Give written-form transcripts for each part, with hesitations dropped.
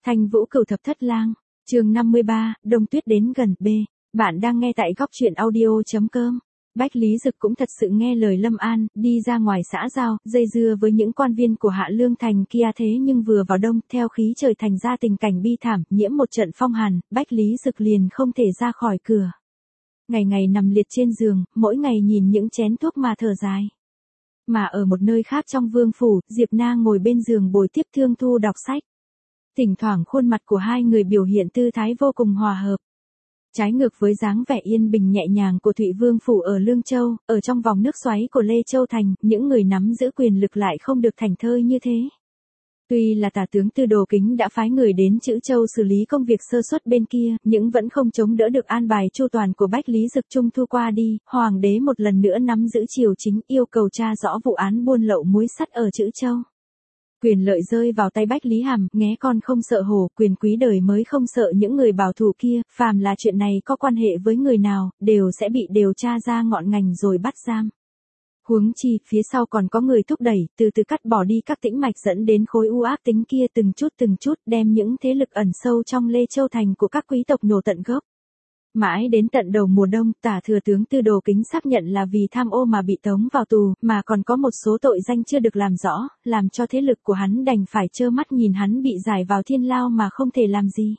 Thanh Vũ Cửu Thập Thất Lang, chương 53, Đông Tuyết đến gần B. Bạn đang nghe tại góc truyện audio.com. Bách Lý Dực cũng thật sự nghe lời Lâm An, đi ra ngoài xã giao, dây dưa với những quan viên của Hạ Lương Thành kia thế nhưng vừa vào đông, theo khí trời thành ra tình cảnh bi thảm, nhiễm một trận phong hàn, Bách Lý Dực liền không thể ra khỏi cửa. Ngày ngày nằm liệt trên giường, mỗi ngày nhìn những chén thuốc mà thở dài. Mà ở một nơi khác trong vương phủ, Diệp Na ngồi bên giường bồi tiếp Thương Thu đọc sách. Thỉnh thoảng khuôn mặt của hai người biểu hiện tư thái vô cùng hòa hợp. Trái ngược với dáng vẻ yên bình nhẹ nhàng của Thụy Vương phủ ở Lương Châu, ở trong vòng nước xoáy của Lê Châu Thành, những người nắm giữ quyền lực lại không được thảnh thơi như thế. Tuy là tả tướng Tư Đồ Kính đã phái người đến Trữ Châu xử lý công việc sơ suất bên kia, nhưng vẫn không chống đỡ được an bài chu toàn của Bách Lý Dực Trung Thu qua đi, hoàng đế một lần nữa nắm giữ triều chính, yêu cầu tra rõ vụ án buôn lậu muối sắt ở Trữ Châu. Quyền lợi rơi vào tay Bách Lý Hàm, nghé con không sợ hổ, quyền quý đời mới không sợ những người bảo thủ kia, phàm là chuyện này có quan hệ với người nào, đều sẽ bị điều tra ra ngọn ngành rồi bắt giam. Huống chi, phía sau còn có người thúc đẩy, từ từ cắt bỏ đi các tĩnh mạch dẫn đến khối u ác tính kia từng chút đem những thế lực ẩn sâu trong Lê Châu Thành của các quý tộc nhổ tận gốc. Mãi đến tận đầu mùa đông, tả thừa tướng Tư Đồ Kính xác nhận là vì tham ô mà bị tống vào tù, mà còn có một số tội danh chưa được làm rõ, làm cho thế lực của hắn đành phải trơ mắt nhìn hắn bị giải vào thiên lao mà không thể làm gì.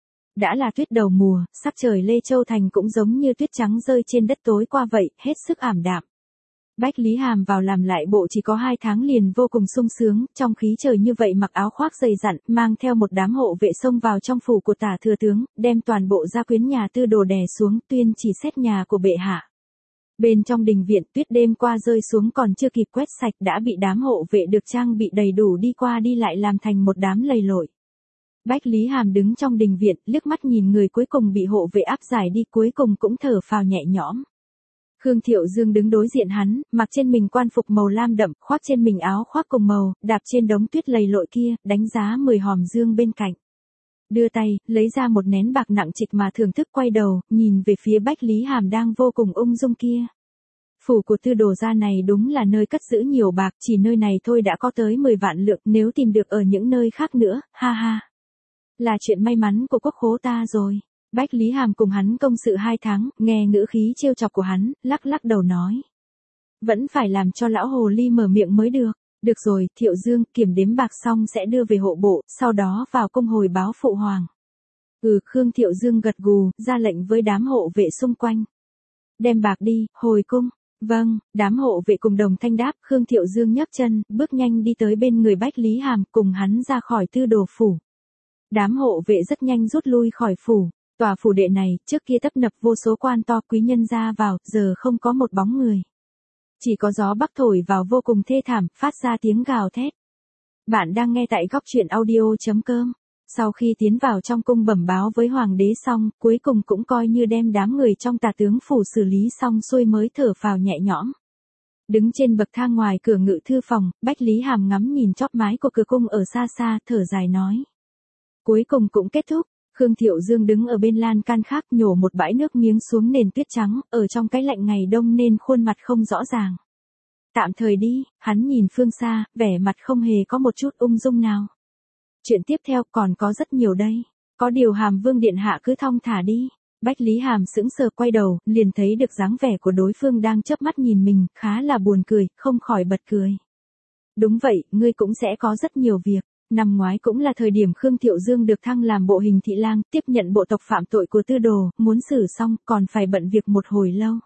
Đã là tuyết đầu mùa, sắc trời Lê Châu Thành cũng giống như tuyết trắng rơi trên đất tối qua vậy, hết sức ảm đạm. Bách Lý Hàm vào làm lại bộ chỉ có 2 tháng liền vô cùng sung sướng, trong khí trời như vậy mặc áo khoác dày dặn, mang theo một đám hộ vệ xông vào trong phủ của tả thừa tướng, đem toàn bộ gia quyến nhà Tư Đồ đè xuống, tuyên chỉ xét nhà của bệ hạ. Bên trong đình viện, tuyết đêm qua rơi xuống còn chưa kịp quét sạch đã bị đám hộ vệ được trang bị đầy đủ đi qua đi lại làm thành một đám lầy lội. Bách Lý Hàm đứng trong đình viện, liếc mắt nhìn người cuối cùng bị hộ vệ áp giải đi, cuối cùng cũng thở phào nhẹ nhõm. Khương Thiệu Dương đứng đối diện hắn, mặc trên mình quan phục màu lam đậm, khoác trên mình áo khoác cùng màu, đạp trên đống tuyết lầy lội kia, đánh giá 10 hòm dương bên cạnh. Đưa tay, lấy ra một nén bạc nặng trịch mà thưởng thức, quay đầu, nhìn về phía Bách Lý Hàm đang vô cùng ung dung kia. Phủ của Tư Đồ gia này đúng là nơi cất giữ nhiều bạc, chỉ nơi này thôi đã có tới 10 vạn lượng, nếu tìm được ở những nơi khác nữa, ha ha. Là chuyện may mắn của quốc khố ta rồi. Bách Lý Hàm cùng hắn công sự 2 tháng, nghe ngữ khí trêu chọc của hắn, lắc đầu nói. Vẫn phải làm cho lão hồ ly mở miệng mới được. Được rồi, Thiệu Dương, kiểm đếm bạc xong sẽ đưa về hộ bộ, sau đó vào cung hồi báo phụ hoàng. Khương Thiệu Dương gật gù, ra lệnh với đám hộ vệ xung quanh. Đem bạc đi, hồi cung. Vâng, đám hộ vệ cùng đồng thanh đáp, Khương Thiệu Dương nhấc chân, bước nhanh đi tới bên người Bách Lý Hàm, cùng hắn ra khỏi Tư Đồ phủ. Đám hộ vệ rất nhanh rút lui khỏi phủ. Tòa phủ đệ này, trước kia tấp nập vô số quan to quý nhân ra vào, giờ không có một bóng người. Chỉ có gió bắc thổi vào vô cùng thê thảm, phát ra tiếng gào thét. Bạn đang nghe tại góc truyện audio.com. Sau khi tiến vào trong cung bẩm báo với hoàng đế xong, cuối cùng cũng coi như đem đám người trong tả tướng phủ xử lý xong xuôi mới thở phào nhẹ nhõm. Đứng trên bậc thang ngoài cửa ngự thư phòng, Bách Lý Hàm ngắm nhìn chóp mái của cửa cung ở xa xa, thở dài nói. Cuối cùng cũng kết thúc. Khương Thiệu Dương đứng ở bên lan can khác, nhổ một bãi nước miếng xuống nền tuyết trắng, ở trong cái lạnh ngày đông nên khuôn mặt không rõ ràng. Tạm thời đi, hắn nhìn phương xa, vẻ mặt không hề có một chút ung dung nào. Chuyện tiếp theo còn có rất nhiều đây. Có điều Hàm Vương điện hạ cứ thong thả đi. Bách Lý Hàm sững sờ quay đầu, liền thấy được dáng vẻ của đối phương đang chớp mắt nhìn mình, khá là buồn cười, không khỏi bật cười. Đúng vậy, ngươi cũng sẽ có rất nhiều việc. Năm ngoái cũng là thời điểm Khương Thiệu Dương được thăng làm bộ hình thị lang, tiếp nhận bộ tộc phạm tội của Tư Đồ, muốn xử xong, còn phải bận việc một hồi lâu.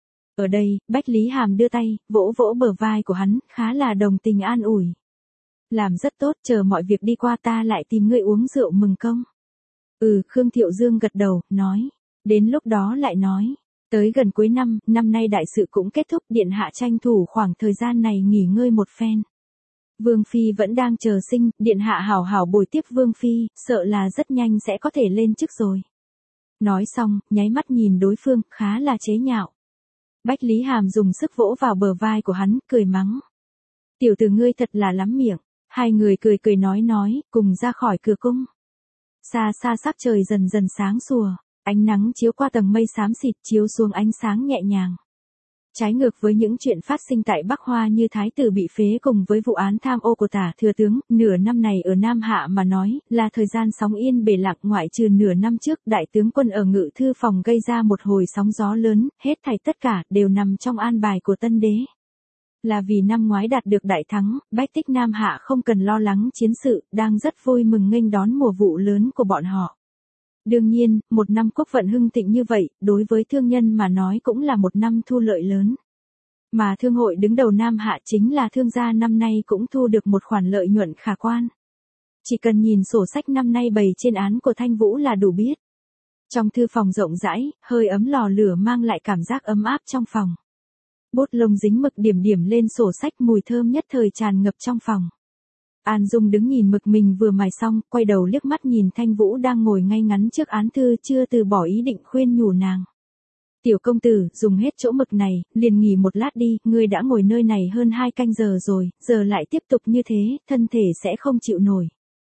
Ở đây, Bách Lý Hàm đưa tay, vỗ vỗ bờ vai của hắn, khá là đồng tình an ủi. Làm rất tốt, chờ mọi việc đi qua ta lại tìm ngươi uống rượu mừng công. Khương Thiệu Dương gật đầu, nói. Đến lúc đó lại nói. Tới gần cuối năm, năm nay đại sự cũng kết thúc, điện hạ tranh thủ khoảng thời gian này nghỉ ngơi một phen. Vương Phi vẫn đang chờ sinh, điện hạ hảo hảo bồi tiếp Vương Phi, sợ là rất nhanh sẽ có thể lên chức rồi. Nói xong, nháy mắt nhìn đối phương, khá là chế nhạo. Bách Lý Hàm dùng sức vỗ vào bờ vai của hắn, cười mắng. Tiểu tử ngươi thật là lắm miệng. Hai người cười nói, cùng ra khỏi cửa cung. Xa xa sắc trời dần dần sáng sủa, ánh nắng chiếu qua tầng mây xám xịt chiếu xuống ánh sáng nhẹ nhàng. Trái ngược với những chuyện phát sinh tại Bắc Hoa như thái tử bị phế cùng với vụ án tham ô của Tả thừa tướng, nửa năm này ở Nam Hạ mà nói, là thời gian sóng yên bề lặng, ngoại trừ nửa năm trước đại tướng quân ở Ngự thư phòng gây ra một hồi sóng gió lớn, hết thảy tất cả đều nằm trong an bài của tân đế. Là vì năm ngoái đạt được đại thắng, bách tích Nam Hạ không cần lo lắng chiến sự, đang rất vui mừng nghênh đón mùa vụ lớn của bọn họ. Đương nhiên, một năm quốc vận hưng thịnh như vậy, đối với thương nhân mà nói cũng là một năm thu lợi lớn. Mà thương hội đứng đầu Nam Hạ chính là thương gia năm nay cũng thu được một khoản lợi nhuận khả quan. Chỉ cần nhìn sổ sách năm nay bày trên án của Thanh Vũ là đủ biết. Trong thư phòng rộng rãi, hơi ấm lò lửa mang lại cảm giác ấm áp trong phòng. Bút lông dính mực điểm điểm lên sổ sách, mùi thơm nhất thời tràn ngập trong phòng. An Dung đứng nhìn mực mình vừa mài xong, quay đầu liếc mắt nhìn Thanh Vũ đang ngồi ngay ngắn trước án thư, chưa từ bỏ ý định khuyên nhủ nàng. Tiểu công tử, dùng hết chỗ mực này, liền nghỉ một lát đi, ngươi đã ngồi nơi này hơn 2 canh giờ rồi, giờ lại tiếp tục như thế, thân thể sẽ không chịu nổi.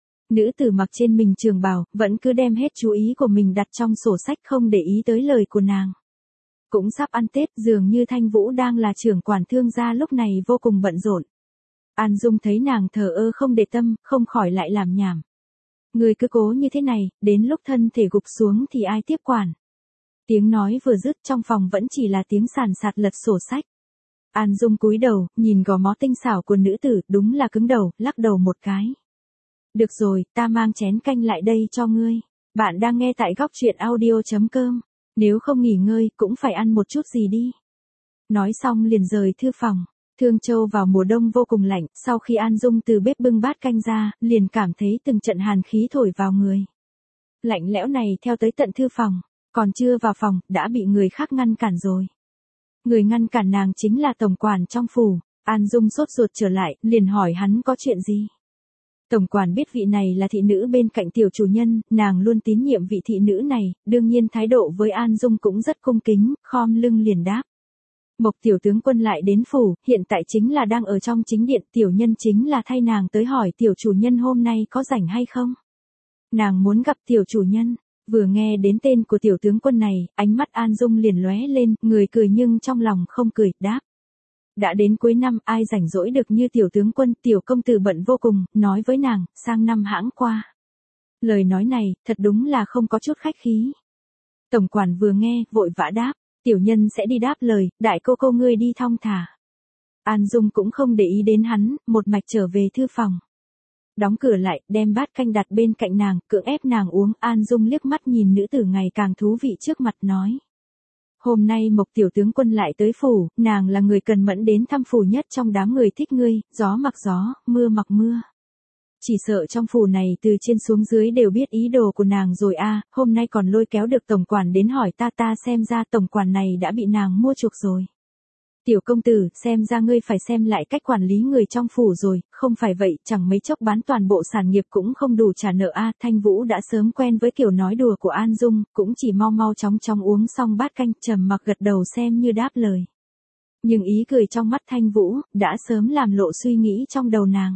Nữ tử mặc trên mình trường bào, vẫn cứ đem hết chú ý của mình đặt trong sổ sách, không để ý tới lời của nàng. Cũng sắp ăn Tết, dường như Thanh Vũ đang là trưởng quản thương gia lúc này vô cùng bận rộn. An Dung thấy nàng thờ ơ không để tâm, không khỏi lại làm nhảm. Người cứ cố như thế này, đến lúc thân thể gục xuống thì ai tiếp quản. Tiếng nói vừa dứt, trong phòng vẫn chỉ là tiếng sàn sạt lật sổ sách. An Dung cúi đầu, nhìn gò má tinh xảo của nữ tử, đúng là cứng đầu, lắc đầu một cái. Được rồi, ta mang chén canh lại đây cho ngươi. Bạn đang nghe tại góc truyện audio.com. Nếu không nghỉ ngơi, cũng phải ăn một chút gì đi. Nói xong liền rời thư phòng. Thương Châu vào mùa đông vô cùng lạnh, sau khi An Dung từ bếp bưng bát canh ra, liền cảm thấy từng trận hàn khí thổi vào người. Lạnh lẽo này theo tới tận thư phòng, còn chưa vào phòng, đã bị người khác ngăn cản rồi. Người ngăn cản nàng chính là tổng quản trong phủ. An Dung sốt ruột trở lại, liền hỏi hắn có chuyện gì. Tổng quản biết vị này là thị nữ bên cạnh tiểu chủ nhân, nàng luôn tín nhiệm vị thị nữ này, đương nhiên thái độ với An Dung cũng rất cung kính, khom lưng liền đáp. Mộc tiểu tướng quân lại đến phủ, hiện tại chính là đang ở trong chính điện, tiểu nhân chính là thay nàng tới hỏi tiểu chủ nhân hôm nay có rảnh hay không. Nàng muốn gặp tiểu chủ nhân, vừa nghe đến tên của tiểu tướng quân này, ánh mắt An Dung liền lóe lên, người cười nhưng trong lòng không cười, đáp. Đã đến cuối năm, ai rảnh rỗi được như tiểu tướng quân, tiểu công tử bận vô cùng, nói với nàng, sang năm hãng qua. Lời nói này, thật đúng là không có chút khách khí. Tổng quản vừa nghe, vội vã đáp, tiểu nhân sẽ đi đáp lời, đại cô ngươi đi thong thả. An Dung cũng không để ý đến hắn, một mạch trở về thư phòng. Đóng cửa lại, đem bát canh đặt bên cạnh nàng, cưỡng ép nàng uống. An Dung liếc mắt nhìn nữ tử ngày càng thú vị trước mặt nói. Hôm nay Mộc tiểu tướng quân lại tới phủ, nàng là người cần mẫn đến thăm phủ nhất trong đám người thích ngươi, gió mặc gió, mưa mặc mưa. Chỉ sợ trong phủ này từ trên xuống dưới đều biết ý đồ của nàng rồi a, hôm nay còn lôi kéo được tổng quản đến hỏi ta xem ra tổng quản này đã bị nàng mua chuộc rồi. Tiểu công tử, xem ra ngươi phải xem lại cách quản lý người trong phủ rồi, không phải vậy, chẳng mấy chốc bán toàn bộ sản nghiệp cũng không đủ trả nợ a. Thanh Vũ đã sớm quen với kiểu nói đùa của An Dung, cũng chỉ mau chóng uống xong bát canh, trầm mặc gật đầu xem như đáp lời. Nhưng ý cười trong mắt Thanh Vũ, đã sớm làm lộ suy nghĩ trong đầu nàng.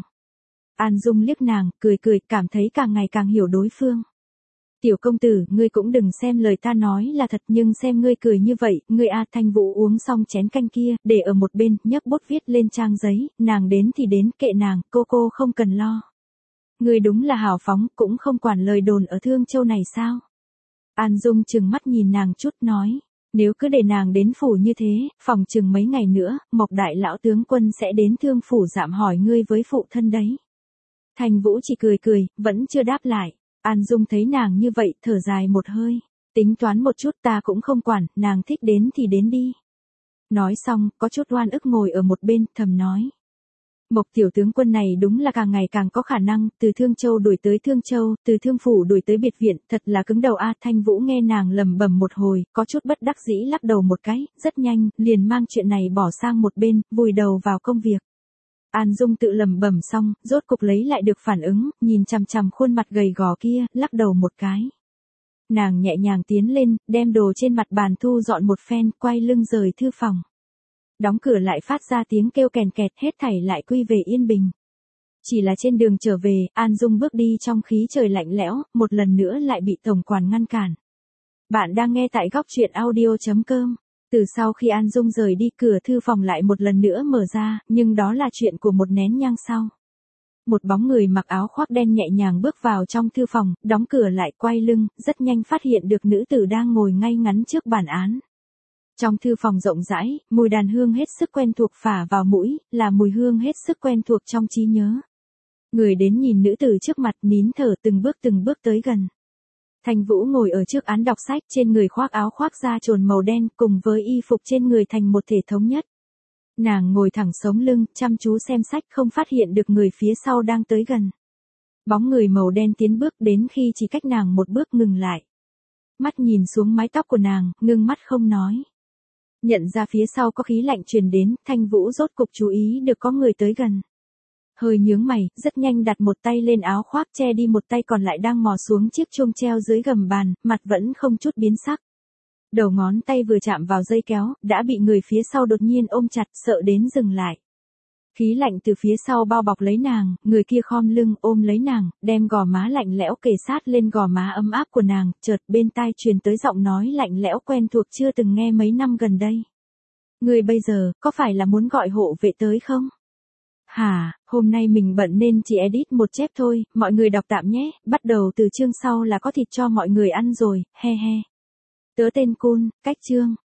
An Dung liếc nàng, cười, cảm thấy càng ngày càng hiểu đối phương. Tiểu công tử, ngươi cũng đừng xem lời ta nói là thật, nhưng xem ngươi cười như vậy, ngươi a. Thanh Vũ uống xong chén canh kia, để ở một bên, nhấc bút viết lên trang giấy, nàng đến thì đến, kệ nàng, cô không cần lo. Ngươi đúng là hào phóng, cũng không quản lời đồn ở Thương Châu này sao? An Dung trừng mắt nhìn nàng chút nói, nếu cứ để nàng đến phủ như thế, phòng chừng mấy ngày nữa, Mộc đại lão tướng quân sẽ đến Thương phủ dạm hỏi ngươi với phụ thân đấy. Thanh Vũ chỉ cười, vẫn chưa đáp lại. An Dung thấy nàng như vậy, thở dài một hơi. Tính toán một chút, ta cũng không quản, nàng thích đến thì đến đi. Nói xong, có chút oan ức ngồi ở một bên, thầm nói. Mộc tiểu tướng quân này đúng là càng ngày càng có khả năng, từ Thương Châu đuổi tới Thương Châu, từ Thương phủ đuổi tới biệt viện, thật là cứng đầu a. Thanh Vũ nghe nàng lẩm bẩm một hồi, có chút bất đắc dĩ lắc đầu một cái, rất nhanh, liền mang chuyện này bỏ sang một bên, vùi đầu vào công việc. An Dung tự lẩm bẩm xong, rốt cục lấy lại được phản ứng, nhìn chằm khuôn mặt gầy gò kia, lắc đầu một cái. Nàng nhẹ nhàng tiến lên, đem đồ trên mặt bàn thu dọn một phen, quay lưng rời thư phòng. Đóng cửa lại phát ra tiếng kêu kèn kẹt, hết thảy lại quy về yên bình. Chỉ là trên đường trở về, An Dung bước đi trong khí trời lạnh lẽo, một lần nữa lại bị tổng quản ngăn cản. Bạn đang nghe tại góc truyện audio.com. Từ sau khi An Dung rời đi, cửa thư phòng lại một lần nữa mở ra, nhưng đó là chuyện của một nén nhang sau. Một bóng người mặc áo khoác đen nhẹ nhàng bước vào trong thư phòng, đóng cửa lại, quay lưng, rất nhanh phát hiện được nữ tử đang ngồi ngay ngắn trước bàn án. Trong thư phòng rộng rãi, mùi đàn hương hết sức quen thuộc phả vào mũi, là mùi hương hết sức quen thuộc trong trí nhớ. Người đến nhìn nữ tử trước mặt, nín thở từng bước tới gần. Thanh Vũ ngồi ở trước án đọc sách, trên người khoác áo khoác da trồn màu đen, cùng với y phục trên người thành một thể thống nhất. Nàng ngồi thẳng sống lưng, chăm chú xem sách, không phát hiện được người phía sau đang tới gần. Bóng người màu đen tiến bước đến khi chỉ cách nàng một bước ngừng lại. Mắt nhìn xuống mái tóc của nàng, ngưng mắt không nói. Nhận ra phía sau có khí lạnh truyền đến, Thanh Vũ rốt cục chú ý được có người tới gần. Hơi nhướng mày, rất nhanh đặt một tay lên áo khoác che đi, một tay còn lại đang mò xuống chiếc chuông treo dưới gầm bàn, mặt vẫn không chút biến sắc. Đầu ngón tay vừa chạm vào dây kéo, đã bị người phía sau đột nhiên ôm chặt, sợ đến dừng lại. Khí lạnh từ phía sau bao bọc lấy nàng, người kia khom lưng ôm lấy nàng, đem gò má lạnh lẽo kề sát lên gò má ấm áp của nàng, chợt bên tai truyền tới giọng nói lạnh lẽo quen thuộc chưa từng nghe mấy năm gần đây. Người bây giờ, có phải là muốn gọi hộ vệ tới không? Hả, hôm nay mình bận nên chỉ edit một chép thôi, mọi người đọc tạm nhé, bắt đầu từ chương sau là có thịt cho mọi người ăn rồi, he he. Tớ tên Cun, cách chương.